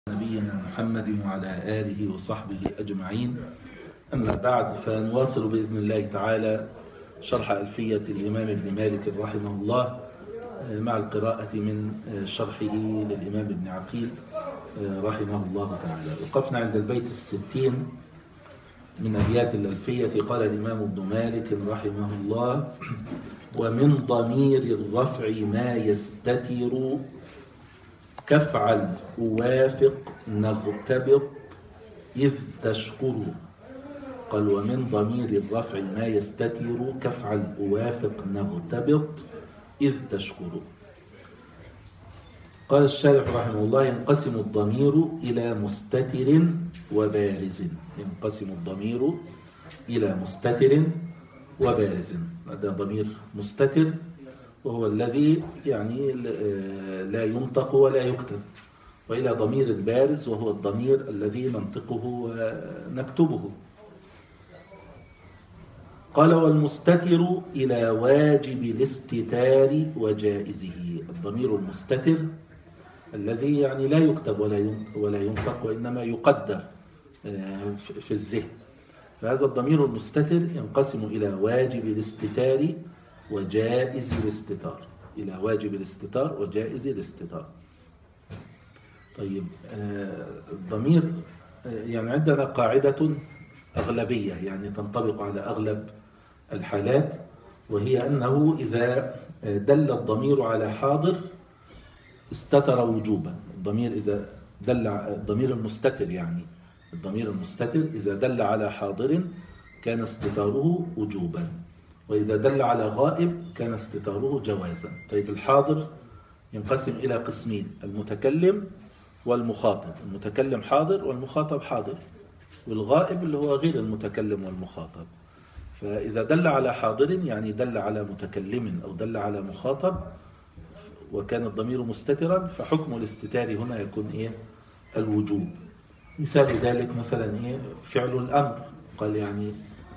نبينا محمد وعلى آله وصحبه أجمعين. أما بعد، فنواصل بإذن الله تعالى شرح ألفية الإمام ابن مالك رحمه الله مع القراءة من شرحه للإمام ابن عقيل رحمه الله تعالى. وقفنا عند البيت 60 من أبيات الألفية. قال الإمام ابن مالك رحمه الله: ومن ضمير الرفع ما يستتر كفعل أوافق نغتبط إذ تشكر. قال: ومن ضمير الرفع ما يستتر كفعل أوافق نغتبط إذ تشكر. قال الشارح رحمه الله: ينقسم الضمير إلى مستتر وبارز. ينقسم الضمير إلى مستتر وبارز. هذا ضمير مستتر وهو الذي يعني لا ينطق ولا يكتب، وإلى ضمير البارز وهو الضمير الذي ننطقه ونكتبه. قال: والمستتر إلى واجب الاستتار وجائزه. الضمير المستتر الذي يعني لا يكتب ولا ينطق وإنما يقدر في الذهن، فهذا الضمير المستتر ينقسم إلى واجب الاستتار وجائز الاستتار. إلى واجب الاستتار وجائز الاستتار. طيب، الضمير يعني عندنا قاعدة أغلبية يعني تنطبق على أغلب الحالات، وهي أنه إذا دل الضمير على حاضر استتر وجوبا. الضمير إذا دل الضمير المستتر يعني الضمير المستتر إذا دل على حاضر كان استتاره وجوبا، وإذا دل على غائب كان استتاره جوازا. طيب، الحاضر ينقسم إلى قسمين: المتكلم والمخاطب. المتكلم حاضر والمخاطب حاضر، والغائب اللي هو غير المتكلم والمخاطب. فإذا دل على حاضر يعني دل على متكلم أو دل على مخاطب وكان الضمير مستترا، فحكم الاستتار هنا يكون الوجوب. مثال ذلك مثلا فعل الأمر. قال يعني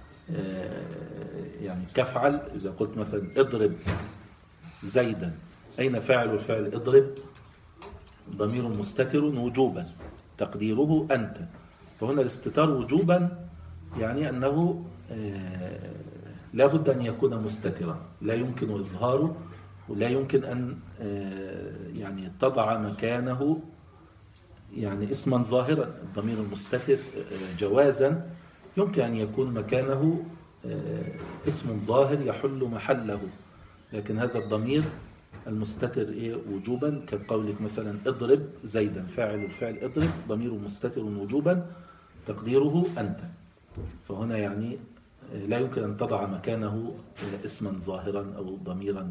كفعل. إذا قلت مثلا اضرب زيدا، أين فاعل الفعل اضرب؟ ضمير مستتر وجوبا تقديره أنت. فهنا الاستتار وجوبا يعني أنه لا بد أن يكون مستترا، لا يمكن إظهاره ولا يمكن أن يعني تضع مكانه يعني اسما ظاهرا. الضمير المستتر جوازا يمكن أن يكون مكانه اسم ظاهر يحل محله، لكن هذا الضمير المستتر وجوبا كقولك مثلا اضرب زيدا، فاعل الفعل اضرب ضمير مستتر وجوبا تقديره أنت. فهنا يعني لا يمكن أن تضع مكانه اسما ظاهرا أو ضميرا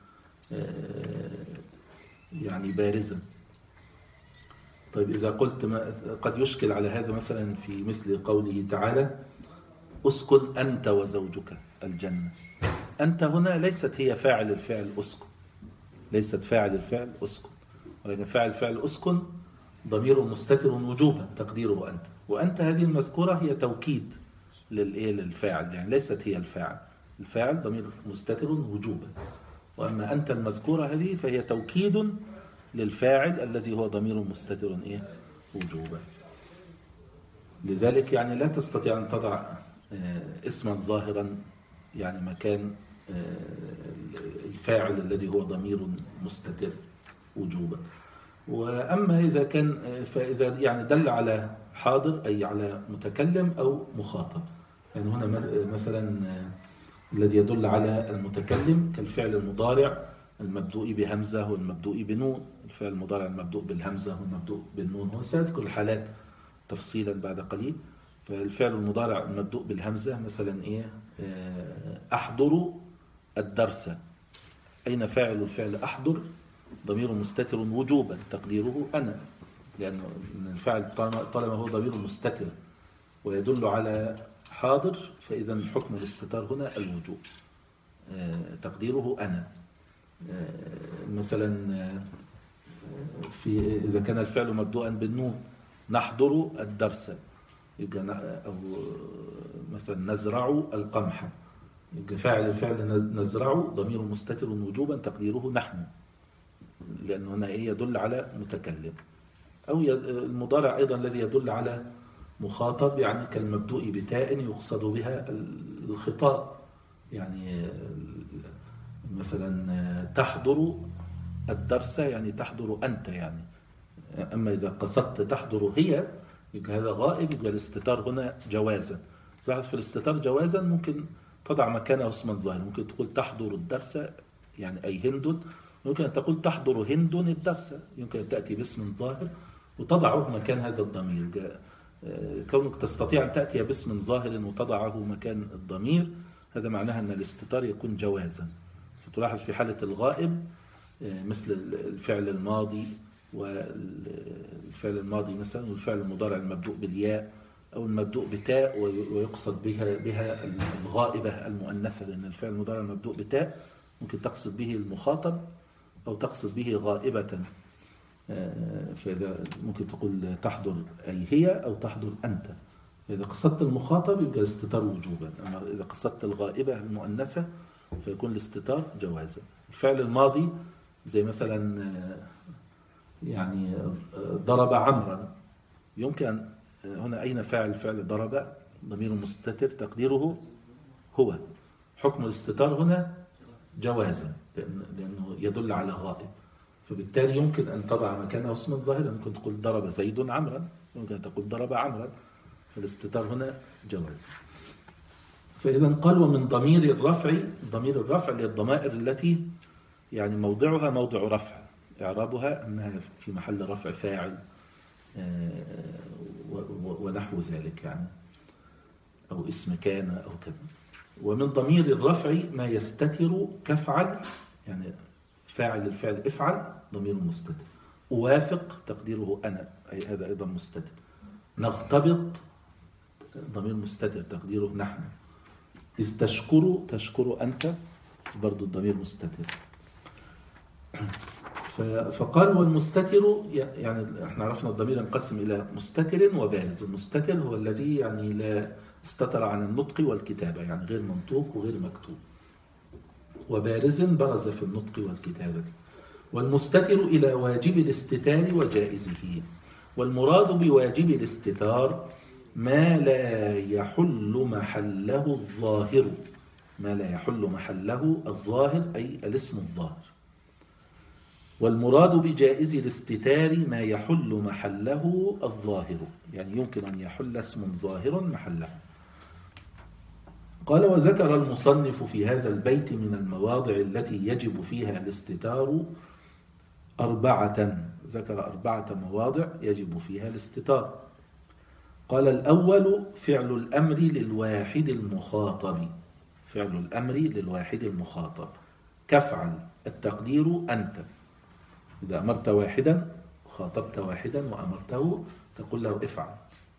يعني بارزا. طيب، إذا قلت قد يشكل على هذا مثلا في مثل قوله تعالى: أسكن أنت وزوجك الجنة. أنت هنا ليست هي فاعل الفعل أسكن، ليست فاعل الفعل أسكن، ولكن فاعل الفعل أسكن ضمير مستتر وجوبا تقديره أنت. وأنت هذه المذكورة هي توكيد للفاعل، يعني ليست هي الفاعل. الفاعل ضمير مستتر وجوبا، وأما أنت المذكورة هذه فهي توكيد للفاعل الذي هو ضمير مستتر وجوبا. لذلك يعني لا تستطيع أن تضع اسما ظاهرا يعني مكان الفاعل الذي هو ضمير مستتر وجوبا. وأما إذا كان فإذا يعني دل على حاضر أي على متكلم أو مخاطب، يعني هنا مثلا الذي يدل على المتكلم كالفعل المضارع المبدوء بهمزة والمبدوء بنون. الفعل المضارع المبدوء بالهمزة والمبدوء بالنون، وسأذكر الحالات تفصيلا بعد قليل. فالفعل المضارع المبدوء بالهمزة مثلا أحضر الدرس. أين فاعل الفعل أحضر؟ ضمير مستتر وجوبا تقديره أنا، لأن الفاعل طالما هو ضمير مستتر ويدل على حاضر فإذا حكم الاستتار هنا الوجوب تقديره أنا. مثلا إذا كان الفعل مبدوءا بالنون نحضر الدرس، أو مثلا نزرع القمح، فاعل الفعل نزرع ضمير مستتر وجوبا تقديره نحن، لأنه هنا يدل على متكلم. أو المضارع أيضا الذي يدل على مخاطب، يعني كالمبدوء بتاء يقصد بها الخطاب، يعني مثلا تحضر الدرس يعني تحضر أنت يعني. أما إذا قصدت تحضر هي يبقى هذا غائب، يبقى الاستتار هنا جوازا. لاحظ في الاستتار جوازا ممكن تضع مكانه اسما ظاهرا، ممكن تقول تحضر الدرس يعني أي هند، يمكن أن تقول تحضر هند الدرس، يمكن أن تأتي باسم ظاهر وتضعه مكان هذا الضمير. كونك تستطيع أن تأتي باسم ظاهر وتضعه مكان الضمير، هذا معناها أن الاستتار يكون جوازا. فتلاحظ في حالة الغائب مثل الفعل الماضي والفعل الماضي مثلا، والفعل المضارع المبدوء بالياء أو المبدوء بتاء ويقصد بها الغائبة المؤنثة، لأن الفعل المضارع المبدوء بتاء ممكن تقصد به المخاطب أو تقصد به غائبة. فإذا ممكن تقول تحضر أي هي أو تحضر أنت. فإذا قصدت المخاطب يبقى الاستتار وجوبا، أما إذا قصدت الغائبة المؤنثة فيكون الاستتار جوازا. الفعل الماضي زي مثلا يعني ضرب عمرا، يمكن هنا أين فعل ضرب؟ ضمير مستتر تقديره هو. حكم الاستتار هنا جوازا لأنه يدل على غائب، فبالتالي يمكن أن تضع مكانه اسما ظاهرا، ممكن تقول ضرب زيد عمرا، يمكن أن تقول ضرب عمرا، فالاستتار هنا جواز. فإذا قال ومن ضمير الرفع، ضمير الرفع اللي الضمائر التي يعني موضعها موضع رفع، إعرابها أنها في محل رفع فاعل ونحو ذلك يعني، أو اسم كان أو كذا. ومن ضمير الرفع ما يستتر كفعل، يعني فاعل الفعل افعل ضمير مستتر. أوافق تقديره أنا، أي هذا أيضا مستتر. نغتبط ضمير مستتر تقديره نحن. إذ تشكر أنت برضو الضمير مستتر. فقال والمستتر يعني احنا عرفنا الضمير ينقسم إلى مستتر وبارز. المستتر هو الذي يعني لا استتر عن النطق والكتابة، يعني غير منطوق وغير مكتوب. وبارز برز في النطق والكتابة. والمستتر إلى واجب الاستتار وجائزه. والمراد بواجب الاستتار ما لا يحل محله الظاهر، ما لا يحل محله الظاهر أي الاسم الظاهر. والمراد بجائز الاستتار ما يحل محله الظاهر، يعني يمكن أن يحل اسم ظاهر محله. قال وذكر المصنف في هذا البيت من المواضع التي يجب فيها الاستتار 4، ذكر 4 مواضع يجب فيها الاستتار. قال الأول فعل الأمر للواحد المخاطب، فعل الأمر للواحد المخاطب كفعل التقدير أنت. إذا أمرت واحدا خاطبت واحدا وأمرته تقول له افعل،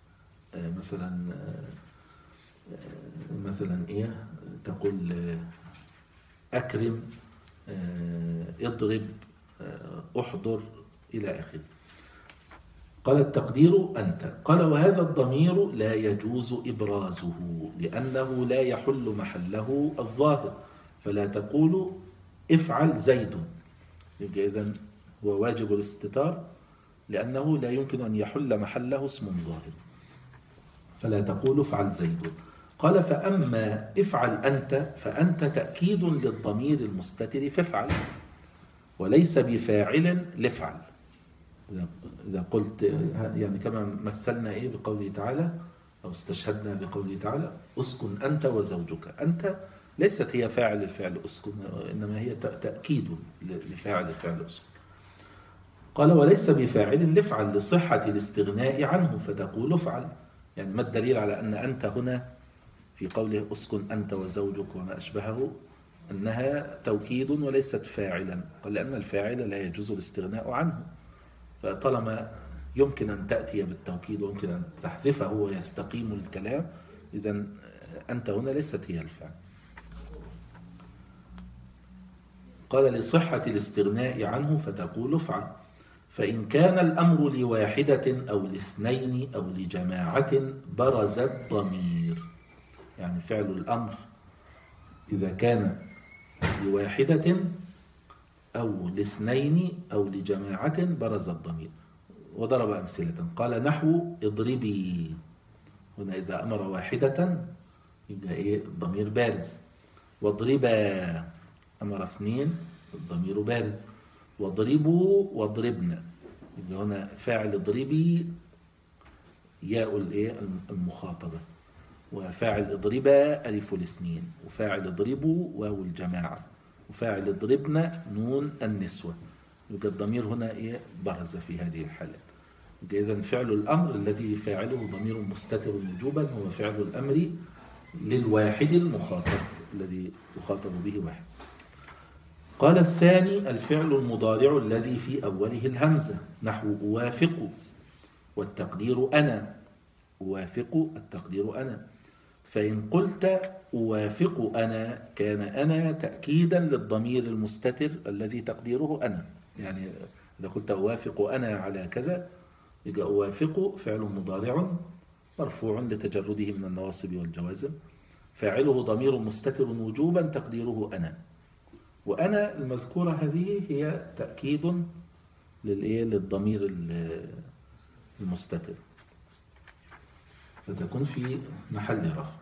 مثلا إيه تقول أكرم، اضرب، احضر إلى آخره. قال التقدير أنت. قال وهذا الضمير لا يجوز إبرازه لأنه لا يحل محله الظاهر، فلا تقول افعل زيد، يبقى إذن هو واجب الاستتار لأنه لا يمكن أن يحل محله اسم ظاهر، فلا تقول افعل زيد. قال فأما افعل أنت فأنت تأكيد للضمير المستتر فافعل، وليس بفاعل لافعل. إذا قلت يعني كما مثلنا إيه بقوله تعالى أو استشهدنا بقوله تعالى أسكن أنت وزوجك، أنت ليست هي فاعل الفعل أسكن، إنما هي تأكيد لفاعل الفعل أسكن. قال وليس بفاعل لافعل لصحة الاستغناء عنه، فتقول افعل. يعني ما الدليل على أن أنت هنا في قوله أسكن أنت وزوجك وما أشبهه أنها توكيد وليست فاعلا؟ قال لأن الفاعل لا يجوز الاستغناء عنه، فطالما يمكن أن تأتي بالتوكيد ويمكن أن تحذفه ويستقيم الكلام، إذن أنت هنا ليست هي الفعل. قال لصحة الاستغناء عنه فتقول افعل. فإن كان الأمر لواحدة أو لاثنين أو لجماعة برز الضمير، يعني فعل الأمر إذا كان لواحدة أو لاثنين أو لجماعة برز الضمير. وضرب أمثلة قال نحو اضربي. هنا إذا أمر واحدة يبقى إيه الضمير بارز. واضربا أمر اثنين الضمير بارز. واضربوا واضربنا يبقى هنا فاعل اضربي ياء الايه المخاطبة، وفاعل اضربا ألف الاثنين، وفاعل اضربوا واو الجماعة، وفاعل اضربنا نون النسوة. يبقى الضمير هنا إيه برز في هذه الحالات. إذا فعل الأمر الذي فاعله ضمير مستتر وجوبا هو فعل الأمر للواحد المخاطب الذي يخاطب به واحد. قال الثاني الفعل المضارع الذي في أوله الهمزة نحو أوافق، والتقدير أنا. أوافق التقدير أنا. فإن قلت أوافق أنا كان أنا تأكيدا للضمير المستتر الذي تقديره أنا. يعني إذا قلت أوافق أنا على كذا يبقى أوافق فعل مضارع مرفوع لتجرده من النواصب والجوازم، فاعله ضمير مستتر وجوبا تقديره أنا. وأنا المذكورة هذه هي تأكيد للضمير المستتر، فتكون في محل رفع.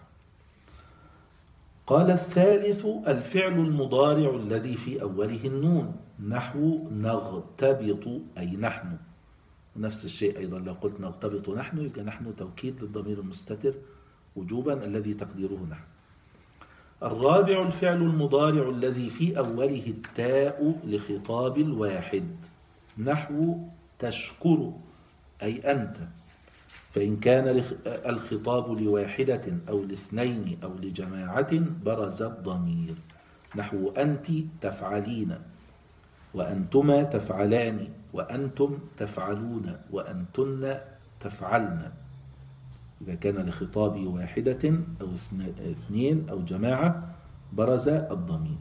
قال الثالث الفعل المضارع الذي في أوله النون نحو نغتبط أي نحن. نفس الشيء أيضا لو قلت نغتبط نحن يبقى نحن توكيد للضمير المستتر وجوبا الذي تقديره نحن. الرابع الفعل المضارع الذي في أوله التاء لخطاب الواحد نحو تشكر أي أنت. فإن كان الخطاب لواحدة أو لاثنين أو لجماعة برز الضمير نحو أنت تفعلين، وأنتما تفعلان، وأنتم تفعلون، وأنتن تفعلن. إذا كان لخطاب واحدة أو اثنين أو جماعة برز الضمير.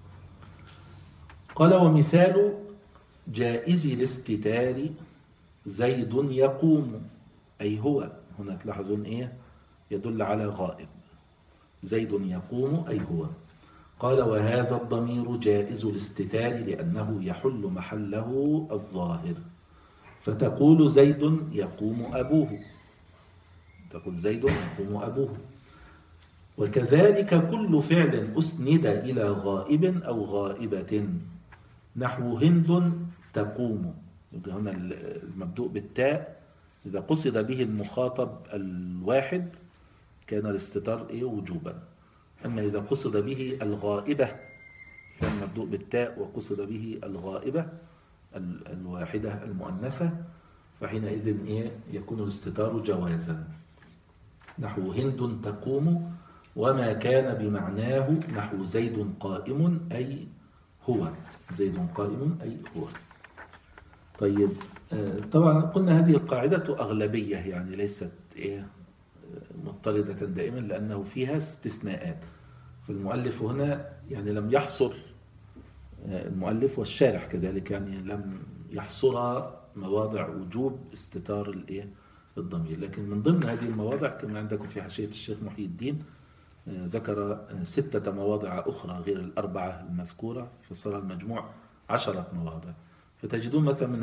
قال ومثال جائز الاستتار زيد يقوم أي هو. هنا تلاحظون إيه يدل على غائب. زيد يقوم أي هو. قال وهذا الضمير جائز الاستتار لأنه يحل محله الظاهر، فتقول زيد يقوم أبوه، تقول زيد يقوم أبوه. وكذلك كل فعل أسند إلى غائب أو غائبة نحو هند تقوم. هنا المبدوء بالتاء إذا قصد به المخاطب الواحد كان الاستتار وجوبا. أما إذا قصد به الغائبة فالمبدوء بالتاء وقصد به الغائبة الواحدة المؤنثة فحينئذ يكون الاستتار جوازا نحو هند تقوم، وما كان بمعناه نحو زيد قائم أي هو. زيد قائم أي هو. طيب طبعا قلنا هذه القاعدة أغلبية يعني ليست مضطردة دائما لأنه فيها استثناءات. فالمؤلف هنا يعني لم يحصر المؤلف والشارح كذلك يعني لم يحصر مواضع وجوب استتار الضمير، لكن من ضمن هذه المواضع كما عندكم في حاشية الشيخ محي الدين ذكر 6 مواضع أخرى غير الأربعة المذكورة، فصار المجموع 10 مواضع. فتجدون مثلا من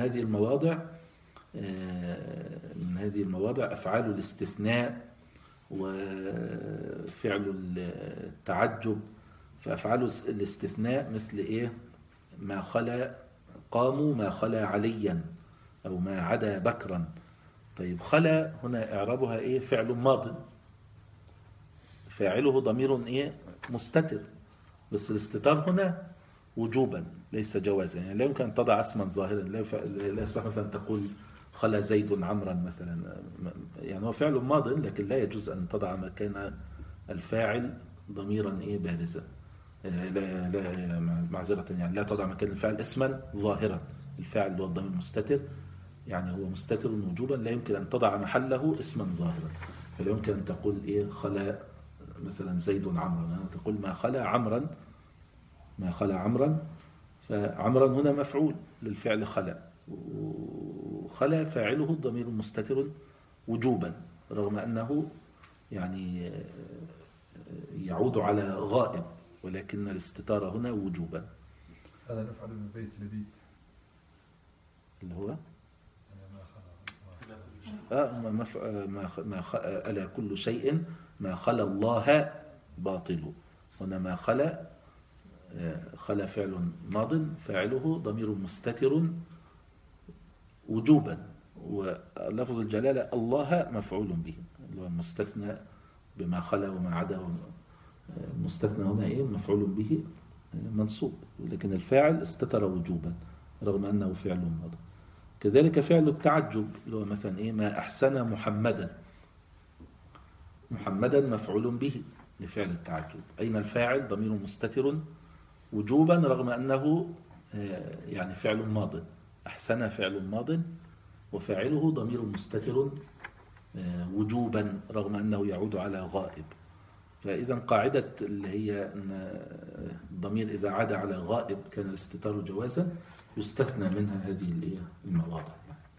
هذه المواضع أفعال الاستثناء وفعل التعجب. فأفعال الاستثناء مثل ما خلا قاموا ما خلا عليا أو ما عدا بكرا. طيب خلا هنا إعرابها فعل ماض فاعله ضمير مستتر، بس الاستتار هنا وجوبا ليس جوازا. يعني لا يمكن أن تضع اسما ظاهرا، لا يصح مثلا تقول خلا زيد عمرا مثلا، يعني هو فعل ماض لكن لا يجوز أن تضع مكان الفاعل ضميرا بارزا. لا معذرة يعني لا تضع مكان الفاعل اسما ظاهرا. الفاعل هو الضمير المستتر يعني هو مستتر وجوبا لا يمكن أن تضع محله اسما ظاهرا. فلا يمكن أن تقول خلا مثلا زيد عمرا، تقول ما خلا عمرا، ما خلا عمرا. فعمرا هنا مفعول للفعل خلا، وخلا فاعله الضمير المستتر وجوبا رغم أنه يعني يعود على غائب، ولكن الاستتارة هنا وجوبا. هذا نفعل من بيت لبيت اللي هو ألا كل شيء ما خلا الله باطل. هنا ما خلا، خلا فعل ماض فاعله ضمير مستتر وجوبا، ولفظ الجلالة الله مفعول به اللي هو مستثنى بما خلا وما عدا. مستثنى هنا إيه؟ مفعول به منصوب، لكن الفاعل استتر وجوبا رغم أنه فعل ماض. كذلك فعل التعجب اللي هو مثلا إيه؟ ما أحسن محمدا. محمدا مفعول به لفعل التعجب. أين الفاعل؟ ضمير مستتر وجوبا رغم أنه يعني فعل ماض. أحسن فعل ماض وفاعله ضمير مستتر وجوبا رغم أنه يعود على غائب. فإذا قاعدة اللي هي أن الضمير إذا عاد على غائب كان الاستتار جوازا، يستثنى منها هذه المواضع.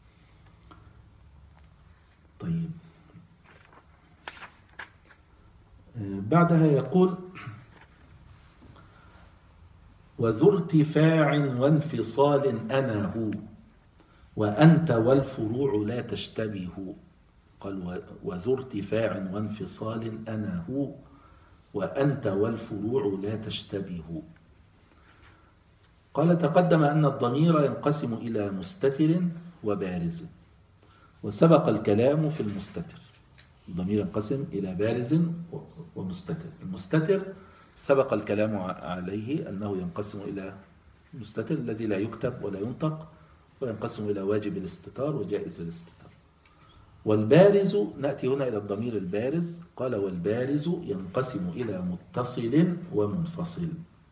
طيب، بعدها يقول وذو ارتفاع وانفصال أنا هو وأنت والفروع لا تشتبه. قال وذو ارتفاع وانفصال أنا هو وأنت والفروع لا تشتبه. قال تقدم أن الضمير ينقسم إلى مستتر وبارز، وسبق الكلام في المستتر. الضمير ينقسم إلى بارز ومستتر. المستتر سبق الكلام عليه أنه ينقسم إلى مستتر الذي لا يكتب ولا ينطق، وينقسم إلى واجب الاستتار وجائز الاستتار. والبارز، نأتي هنا إلى الضمير البارز. قال والبارز ينقسم إلى متصل ومنفصل.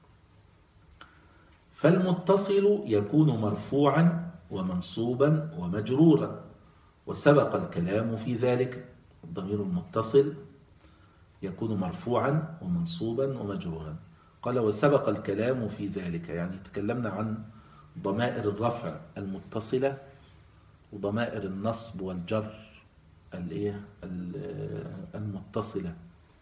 فالمتصل يكون مرفوعا ومنصوبا ومجرورا، وسبق الكلام في ذلك. الضمير المتصل يكون مرفوعا ومنصوبا ومجرورا. قال وسبق الكلام في ذلك، يعني تكلمنا عن ضمائر الرفع المتصلة وضمائر النصب والجر المتصلة.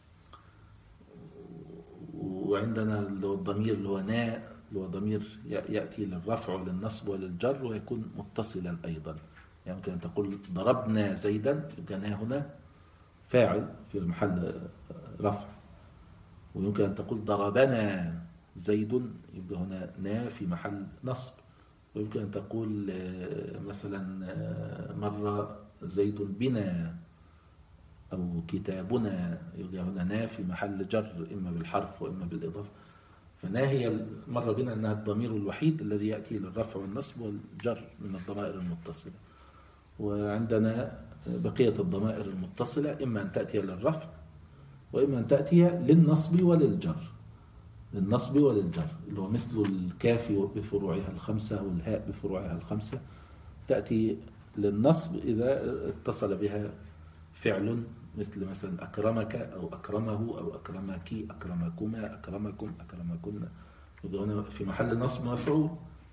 وعندنا الضمير اللي هو ناء، اللي هو ضمير يأتي للرفع وللنصب وللجر ويكون متصلا أيضا. يعني ممكن أن تقول ضربنا زيدا، يبقى نا هنا فاعل في محل رفع. ويمكن أن تقول ضربنا زيد، يبقى هنا نا في محل نصب. ويمكن أن تقول مثلا مر زيد بنا أو كتابنا، يبقى هنا نا في محل جر إما بالحرف وإما بالإضافة. فنا هي مر بنا أنها الضمير الوحيد الذي يأتي للرفع والنصب والجر من الضمائر المتصلة. وعندنا بقية الضمائر المتصلة إما أن تأتي للرفع وإما أن تأتي للنصب وللجر. للنصب وللجر اللي هو مثل الكاف بفروعها الخمسة والهاء بفروعها الخمسة، تأتي للنصب إذا اتصل بها فعل مثل مثلا أكرمك أو أكرمه أو أكرمك أكرمكما أكرمكم أكرمكن، هنا في محل نصب مفعول.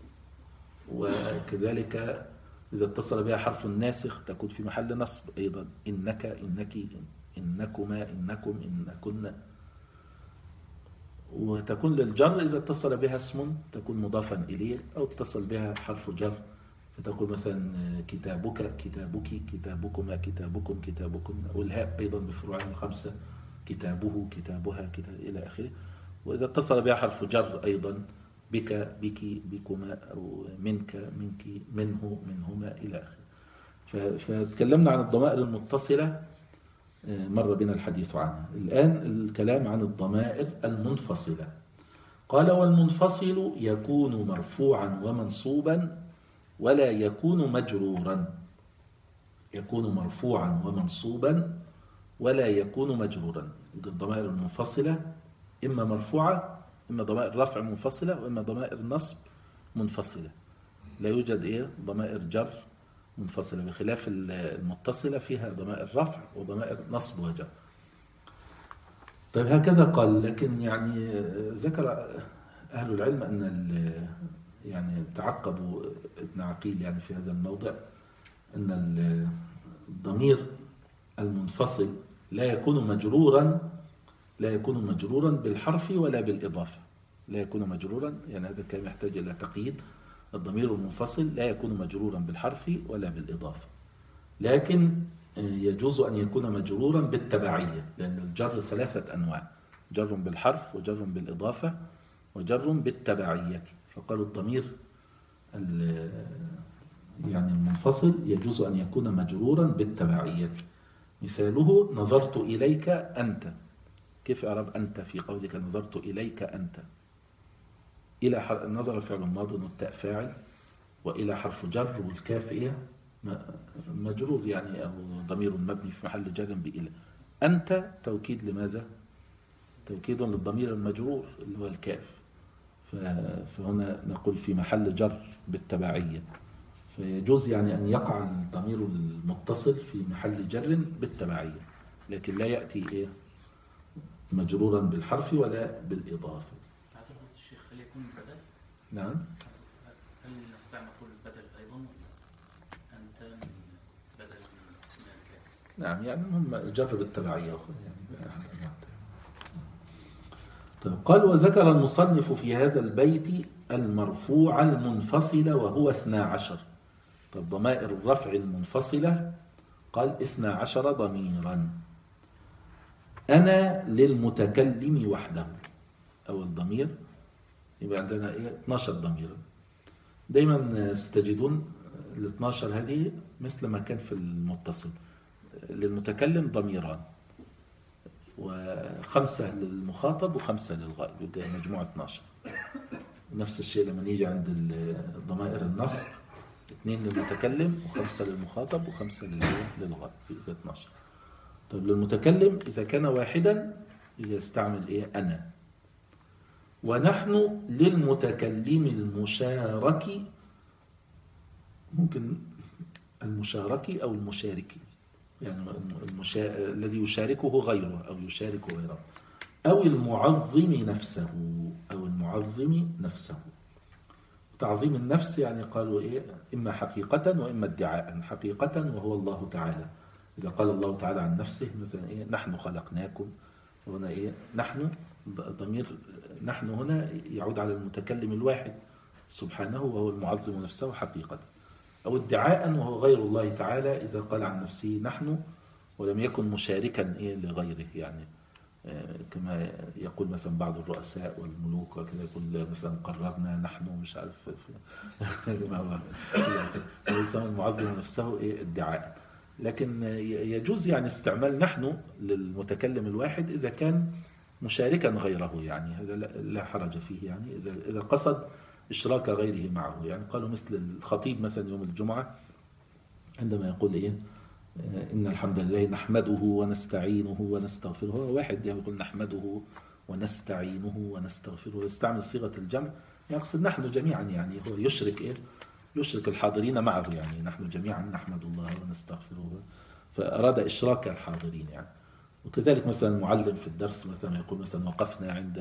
وكذلك إذا اتصل بها حرف ناسخ تكون في محل نصب أيضا، إنك إنك إنكما إنكم إنكن. وتكون للجر إذا اتصل بها اسم تكون مضافا إليه، أو اتصل بها حرف جر فتقول مثلا كتابك كتابك كتابكما كتابكم كتابكن. والهاء أيضا بفروعها الخمسة، كتابه كتابها كتاب إلى آخره. وإذا اتصل بها حرف جر أيضا بك بك بكما، أو منك منك منه منهما إلى آخره. فتكلمنا عن الضمائر المتصلة، مر بنا الحديث عنها. الآن الكلام عن الضمائر المنفصلة. قال والمنفصل يكون مرفوعا ومنصوبا ولا يكون مجرورا. يكون مرفوعا ومنصوبا ولا يكون مجرورا. الضمائر المنفصلة إما مرفوعة، إما ضمائر رفع منفصلة، وإما ضمائر نصب منفصلة. لا يوجد ضمائر جر منفصلة، بخلاف المتصلة فيها ضمائر رفع وضمائر نصب وجر. طيب هكذا قال. لكن يعني ذكر أهل العلم أن يعني تعقبوا ابن عقيل يعني في هذا الموضع أن الضمير المنفصل لا يكون مجرورا بالحرف ولا بالإضافة. لا يكون مجرورا، يعني هذا كان يحتاج إلى تقييد. الضمير المنفصل لا يكون مجرورا بالحرف ولا بالإضافة. لكن يجوز أن يكون مجرورا بالتبعية، لأن الجر ثلاثة أنواع: جر بالحرف، وجر بالإضافة، وجر بالتبعية. فقالوا الضمير يعني المنفصل يجوز أن يكون مجرورا بالتبعية. مثاله: نظرت إليك أنت. كيف أعرب أنت في قولك نظرت إليك أنت؟ إلى نظر فعل ماض والتاء فاعل، وإلى حرف جر، والكاف إيه مجرور يعني، أو ضمير مبني في محل جر بإلى. أنت توكيد لماذا؟ توكيد للضمير المجرور اللي هو الكاف. فهنا نقول في محل جر بالتبعية. فيجوز يعني أن يقع الضمير المتصل في محل جر بالتبعية، لكن لا يأتي إيه مجرورا بالحرف ولا بالإضافة. الشيخ هل يكون بدل؟ نعم. هل نستطيع نقول بدل أيضا؟ أنت من بدل من الكاف. نعم، يعني هم جرب التبعية يعني. طيب، قال: وذكر المصنف في هذا البيت المرفوع المنفصل وهو 12. طيب، ضمائر الرفع المنفصلة قال 12 ضميرا. أنا للمتكلم وحده، أو الضمير يبقى عندنا 12 ضميرا. دايما ستجدون ال 12 هذه مثل ما كان في المتصل. للمتكلم ضميران، و5 للمخاطب و5 للغائب، يبقى مجموعة 12. نفس الشيء لما نيجي عند ضمائر النصب، 2 للمتكلم و5 للمخاطب و5 للغائب، يبقى 12. طيب، للمتكلم إذا كان واحدا يستعمل أنا. ونحن للمتكلم المشارك، ممكن المشارك أو المشارك، يعني الذي يشاركه غيره أو يشارك غيره، أو المعظم نفسه، أو المعظم نفسه. تعظيم النفس يعني قالوا إما حقيقة وإما ادعاء. حقيقة وهو الله تعالى، إذا قال الله تعالى عن نفسه مثلا نحن خلقناكم، هنا نحن، ضمير نحن هنا يعود على المتكلم الواحد سبحانه، وهو المعظم نفسه حقيقة. أو ادعاء وهو غير الله تعالى، إذا قال عن نفسه نحن ولم يكن مشاركا لغيره، يعني كما يقول مثلا بعض الرؤساء والملوك وكذا، يقول مثلا قررنا نحن مش عارف يسمى المعظم نفسه ادعاء. لكن يجوز يعني استعمال نحن للمتكلم الواحد إذا كان مشاركا غيره، يعني هذا لا حرج فيه، يعني إذا قصد إشراك غيره معه. يعني قالوا مثل الخطيب مثلا يوم الجمعة عندما يقول إن الحمد لله نحمده ونستعينه ونستغفره، هو واحد يقول نحمده ونستعينه ونستغفره، ويستعمل صيغة الجمع يقصد نحن جميعا، يعني هو يشرك الحاضرين معه، يعني نحن جميعا نحمد الله ونستغفره، فأراد إشراك الحاضرين يعني. وكذلك مثلا المعلم في الدرس مثلا يقول مثلا وقفنا عند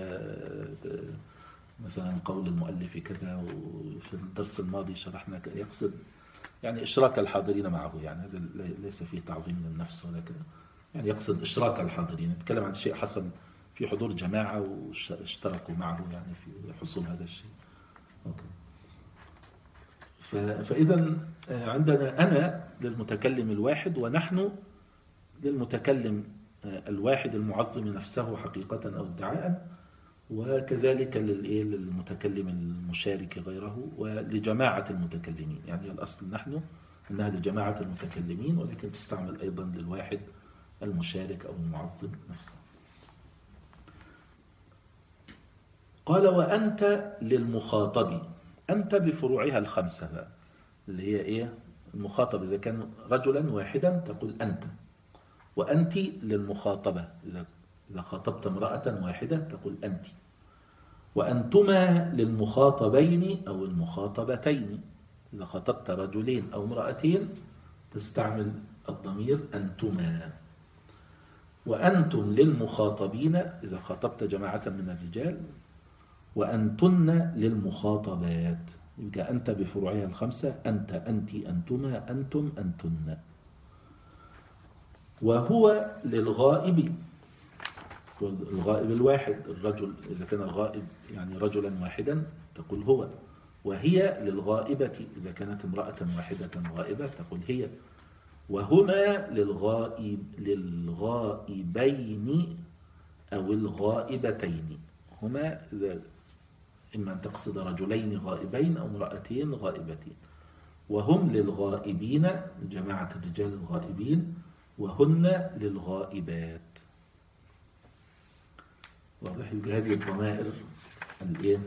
مثلا قول المؤلف كذا، وفي الدرس الماضي شرحنا كذا، يقصد يعني إشراك الحاضرين معه، يعني هذا ليس فيه تعظيم للنفس ولا كذا، يعني يقصد إشراك الحاضرين، يتكلم عن شيء حصل في حضور جماعة واشتركوا معه يعني في حصول هذا الشيء. أوكي. فإذا عندنا أنا للمتكلم الواحد، ونحن للمتكلم الواحد المعظم نفسه حقيقة أو ادعاء، وكذلك للمتكلم المشارك غيره، ولجماعة المتكلمين. يعني الأصل نحن أنها لجماعة المتكلمين، ولكن تستعمل أيضا للواحد المشارك أو المعظم نفسه. قال: وأنت للمخاطب. أنت بفروعها ال5 بقى، اللي هي المخاطب إذا كان رجلا واحدا تقول أنت، وأنت للمخاطبة إذا خاطبت امرأة واحدة تقول أنت، وأنتما للمخاطبين أو المخاطبتين، إذا خاطبت رجلين أو امرأتين تستعمل الضمير أنتما. وأنتم للمخاطبين إذا خاطبت جماعة من الرجال، وأنتن للمخاطبات. يبقى أنت بفروعها ال5: أنت، أنت، أنتما، أنتم، أنتن. وهو للغائب، الغائب الواحد، الرجل إذا كان الغائب يعني رجلا واحدا تقول هو. وهي للغائبة إذا كانت امرأة واحدة غائبة تقول هي. وهما للغائبين أو الغائبتين. هما إما أن تقصد رجلين غائبين أو امرأتين غائبتين. وهم للغائبين جماعة الرجال الغائبين، وهن للغائبات. واضح؟ هذه الضمائر الايه؟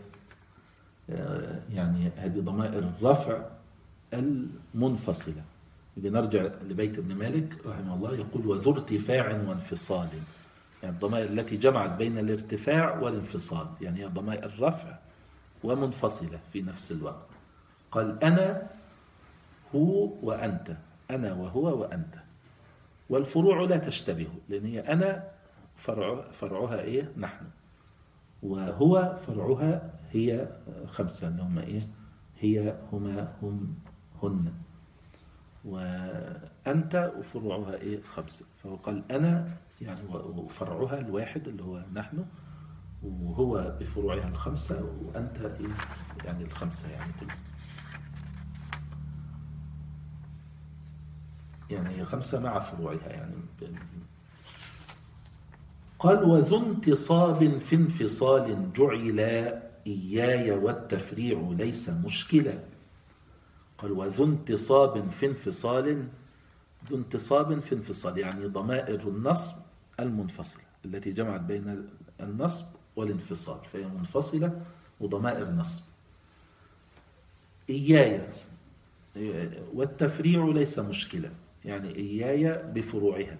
يعني هذه ضمائر الرفع المنفصلة. نرجع لبيت ابن مالك رحمه الله، يقول وذو ارتفاع وانفصال، يعني الضمائر التي جمعت بين الارتفاع والانفصال، يعني هي ضمائر الرفع ومنفصلة في نفس الوقت. قال أنا هو وأنت، أنا وهو وأنت، والفروع لا تشتبه، لأن هي أنا فرعها إيه؟ نحن، وهو فرعها هي خمسة اللي هم إيه؟ هي هما هم هن، وأنت وفروعها إيه؟ خمسة. فهو قال أنا يعني وفرعها الواحد اللي هو نحن، وهو بفروعها الخمسة، وأنت إيه؟ يعني الخمسة يعني كله، يعني هي خمسة مع فروعها يعني. قال وذو انتصاب في انفصال جعل إياي والتفريع ليس مشكلا. قال وذو انتصاب في انفصال، ذو انتصاب في انفصال يعني ضمائر النصب المنفصلة التي جمعت بين النصب والانفصال، فهي منفصلة وضمائر نصب. إياي والتفريع ليس مشكلة، يعني إياي بفروعها،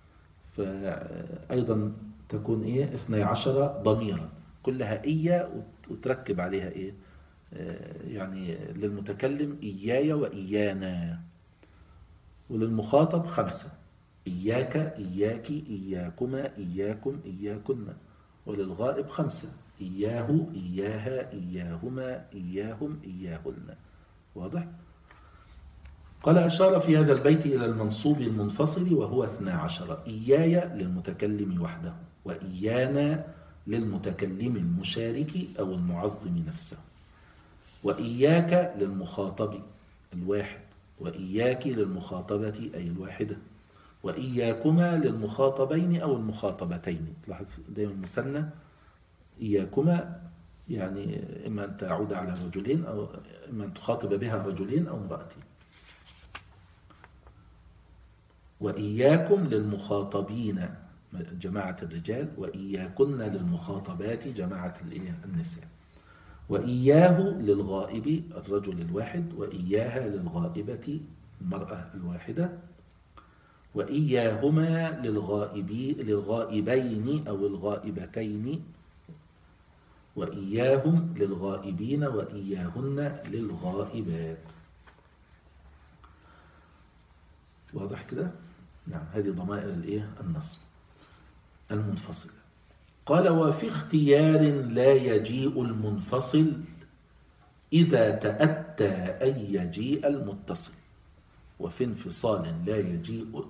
فأيضا تكون إيه 12 ضميرا كلها إيا، وتركب عليها إيه يعني للمتكلم إياي وإيانا، وللمخاطب خمسة إياك إياك إياكما إياكم إياكن، وللغائب خمسة إياه إياها إياهما إياهم إياهن. واضح؟ قال أشار في هذا البيت إلى المنصوب المنفصل وهو 12، إياي للمتكلم وحده، وإيانا للمتكلم المشارك أو المعظم نفسه، وإياك للمخاطب الواحد، وإياك للمخاطبة أي الواحدة، وإياكما للمخاطبين أو المخاطبتين. لاحظ دائما مثنى إياكما، يعني إما أن تعود على رجلين أو إما أن تخاطب بها رجلين أو امرأتين. وإياكم للمخاطبين جماعة الرجال، وإياكن للمخاطبات جماعة النساء، وإياه للغائب الرجل الواحد، وإياها للغائبة المرأة الواحدة، وإياهما للغائبين أو الغائبتين، وإياهم للغائبين، وإياهن للغائبات. واضح كده؟ نعم، هذه ضمائر الايه؟ النصب المنفصلة. قال وفي اختيار لا يجيء المنفصل إذا تأتى أن يجيء المتصل، وفي انفصال لا يجيء،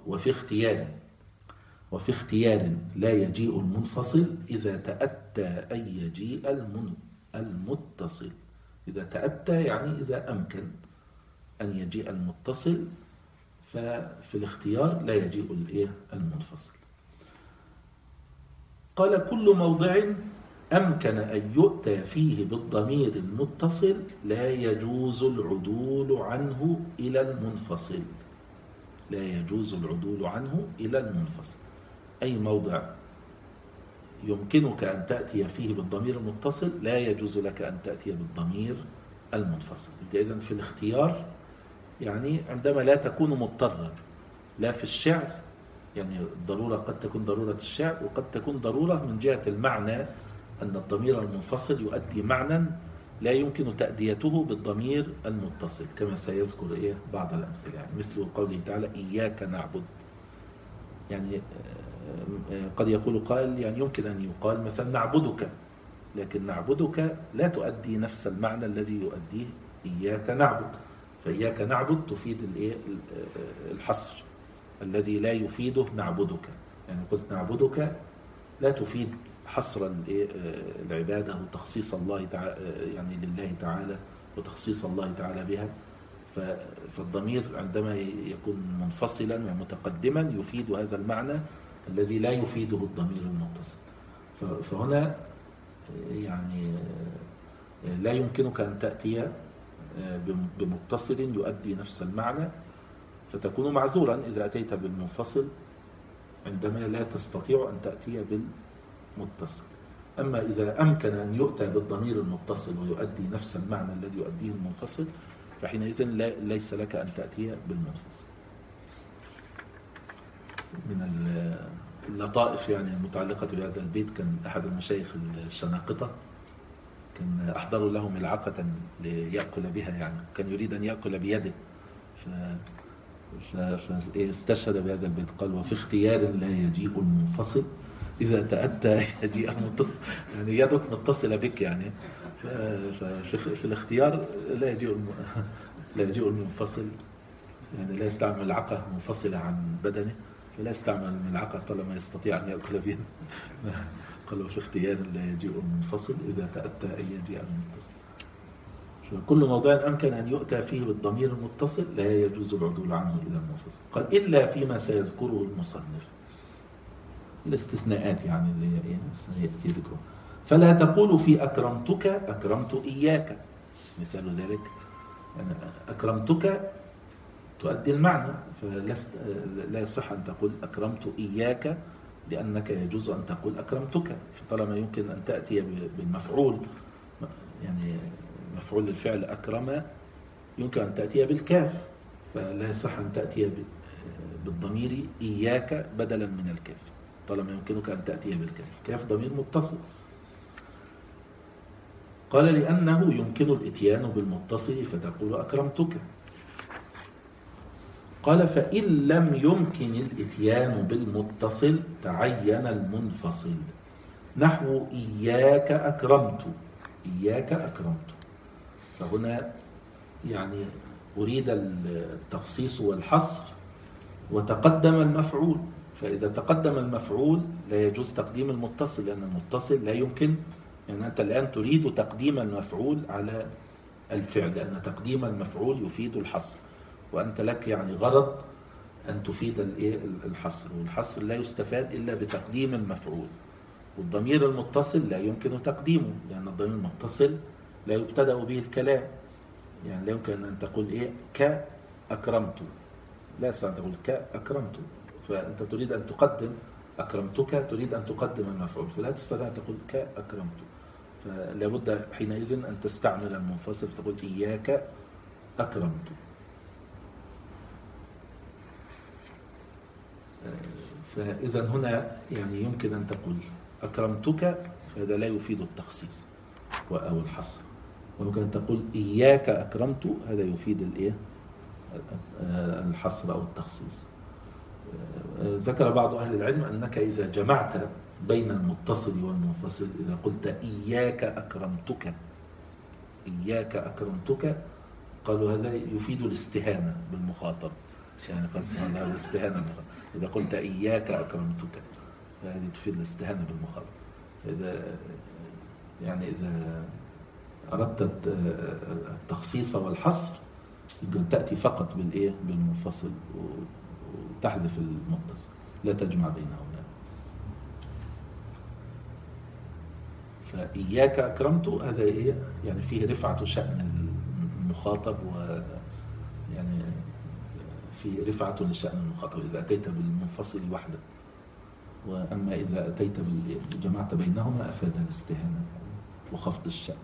وفي اختيار لا يجيء المنفصل إذا تأتى أن يجيء المتصل. إذا تأتى يعني إذا أمكن أن يجيء المتصل، ففي الاختيار لا يجيء المنفصل. قال كل موضع أمكن أن يؤتى فيه بالضمير المتصل لا يجوز العدول عنه إلى المنفصل. لا يجوز العدول عنه إلى المنفصل، أي موضع يمكنك أن تأتي فيه بالضمير المتصل لا يجوز لك أن تأتي بالضمير المنفصل. إذن في الاختيار يعني عندما لا تكون مضطرا، لا في الشعر، يعني الضرورة قد تكون ضرورة الشعر، وقد تكون ضرورة من جهة المعنى، أن الضمير المنفصل يؤدي معنى لا يمكن تأديته بالضمير المتصل، كما سيذكر بعض الأمثلة، يعني مثل قوله تعالى إياك نعبد. يعني قد يقول قائل يعني يمكن أن يقال مثلا نعبدك، لكن نعبدك لا تؤدي نفس المعنى الذي يؤديه إياك نعبد. فإياك نعبد تفيد الحصر الذي لا يفيده نعبدك، يعني قلت نعبدك لا تفيد حصر العبادة وتخصيص الله تعالى، يعني لله تعالى وتخصيص الله تعالى بها، فالضمير عندما يكون منفصلا ومتقدما يفيد هذا المعنى الذي لا يفيده الضمير المتصل. فهنا يعني لا يمكنك أن تأتي بمتصل يؤدي نفس المعنى، فتكون معذورا إذا أتيت بالمنفصل عندما لا تستطيع أن تأتي بالمتصل. أما إذا أمكن أن يؤتى بالضمير المتصل ويؤدي نفس المعنى الذي يؤديه المنفصل فحينئذ ليس لك أن تأتي بالمنفصل. من اللطائف يعني المتعلقة بهذا البيت، كان أحد المشايخ الشناقطة كان أحضروا له ملعقة ليأكل بها، يعني كان يريد أن يأكل بيده فاستشهد بهذا البيت، قال: وفي اختيار لا يجيء المنفصل إذا تأتى يجيء المتصل. يعني يدك متصلة بك يعني، في الاختيار لا يجيء المنفصل، يعني لا يستعمل ملعقة منفصلة عن بدنه، فلا يستعمل الملعقة طالما يستطيع أن يأكل بها. قالوا في اختيار لا يجيء المنفصل إذا تأتى أن يجيء المتصل. كل موضوع أمكن أن يؤتى فيه بالضمير المتصل لا يجوز العدول عنه إلى المنفصل. قال: إلا فيما سيذكره المصنف، الاستثناءات يعني اللي سيأتي ذكره. فلا تقول في أكرمتك أكرمت إياك، مثال ذلك يعني أكرمتك تؤدي المعنى، لا يصح أن تقول أكرمت إياك، لأنك يجوز أن تقول أكرمتك، فطالما يمكن أن تأتي بالمفعول، يعني مفعول الفعل أكرم يمكن أن تأتي بالكاف، فلا يصح أن تأتي بالضمير إياك بدلا من الكاف، طالما يمكنك أن تأتي بالكاف. الكاف ضمير متصل. قال: لأنه يمكن الإتيان بالمتصل فتقول أكرمتك. قال: فإن لم يمكن الإتيان بالمتصل تعين المنفصل، نحو إياك أكرمت، إياك أكرمت. فهنا يعني أريد التخصيص والحصر وتقدم المفعول، فإذا تقدم المفعول لا يجوز تقديم المتصل، لأن المتصل لا يمكن، يعني أنت الآن تريد تقديم المفعول على الفعل، لأن تقديم المفعول يفيد الحصر، وأنت لك يعني غرض أن تفيد الحصر، والحصر لا يستفاد إلا بتقديم المفعول. والضمير المتصل لا يمكن تقديمه، لأن الضمير المتصل لا يبتدأ به الكلام، يعني لا يمكن أن تقول كأكرمت، لا يستطيع أن تقول كأكرمت، فأنت تريد أن تقدم أكرمتك، تريد أن تقدم المفعول، فلا تستطيع أن تقول كأكرمت، فلا بد حينئذ أن تستعمل المنفصل فتقول إياك أكرمت. فإذا هنا يعني يمكن أن تقول أكرمتك، فهذا لا يفيد التخصيص أو الحصر، ويمكن أن تقول إياك أكرمت، هذا يفيد الحصر أو التخصيص. ذكر بعض أهل العلم أنك إذا جمعت بين المتصل والمنفصل، إذا قلت إياك أكرمتك، إياك أكرمتك، قالوا هذا يفيد الاستهانة بالمخاطب، يعني قسم الله الاستهانة. إذا قلت إياك أكرمتك فهذه تفيد الاستهانة بالمخاطب. إذا أردت التخصيص والحصر يمكن تأتي فقط بالمنفصل وتحذف المتصل، لا تجمع بينهما. فإياك أكرمت هذا يعني فيه رفعة شأن المخاطب، ويعني في رفعة لشأن المخاطب إذا أتيت بالمنفصل وحده، وأما إذا أتيت جمعت بينهما أفاد الاستهانة وخفض الشأن.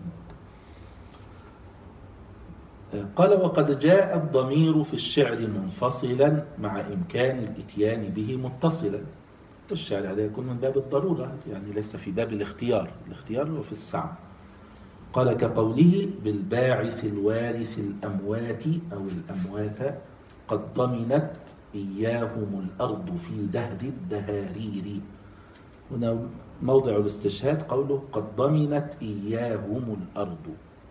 قال: وقد جاء الضمير في الشعر منفصلا مع إمكان الإتيان به متصلا. والشعر هذا يكون من باب الضرورة، يعني ليس في باب الاختيار، الاختيار هو في السعة. قال: كقوله: بالباعث الوارث الأموات أو الأموات قد ضمنت إياهم الأرض في دهر الدهارير. هنا موضع الاستشهاد قوله قد ضمنت إياهم الأرض،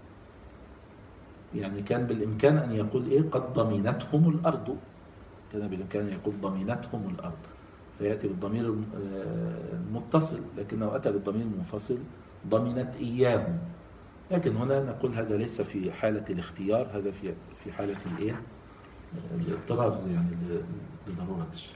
يعني كان بالإمكان أن يقول قد ضمنتهم الأرض، كان بالإمكان أن يقول ضمنتهم الأرض، فيأتي بالضمير المتصل، لكنه أتى بالضمير المنفصل ضمنت إياهم. لكن هنا نقول هذا ليس في حالة الاختيار، هذا في حالة الايه؟ الاضطرار، يعني لضرورة الشيء.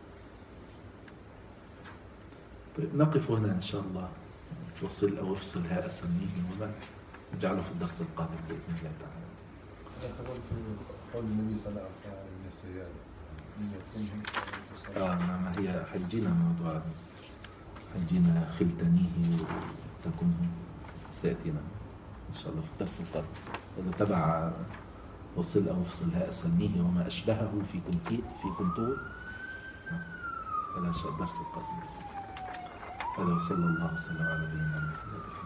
طيب نقف هنا إن شاء الله. وصل أو افصل ها أسميه وما نجعله في الدرس القادم بإذن الله تعالى. يعتبر في قول النبي صلى الله عليه وسلم من السيارة من يكون نعم، هي حيجينا موضوع، حيجينا خلتنيه وتكون سيأتينا إن شاء الله في الدرس القادم. هذا تبع وصل أو افصل ها أسميه وما أشبهه في كنتو. هذا الدرس القادم. هذا وصلى الله وسلم على نبينا محمد.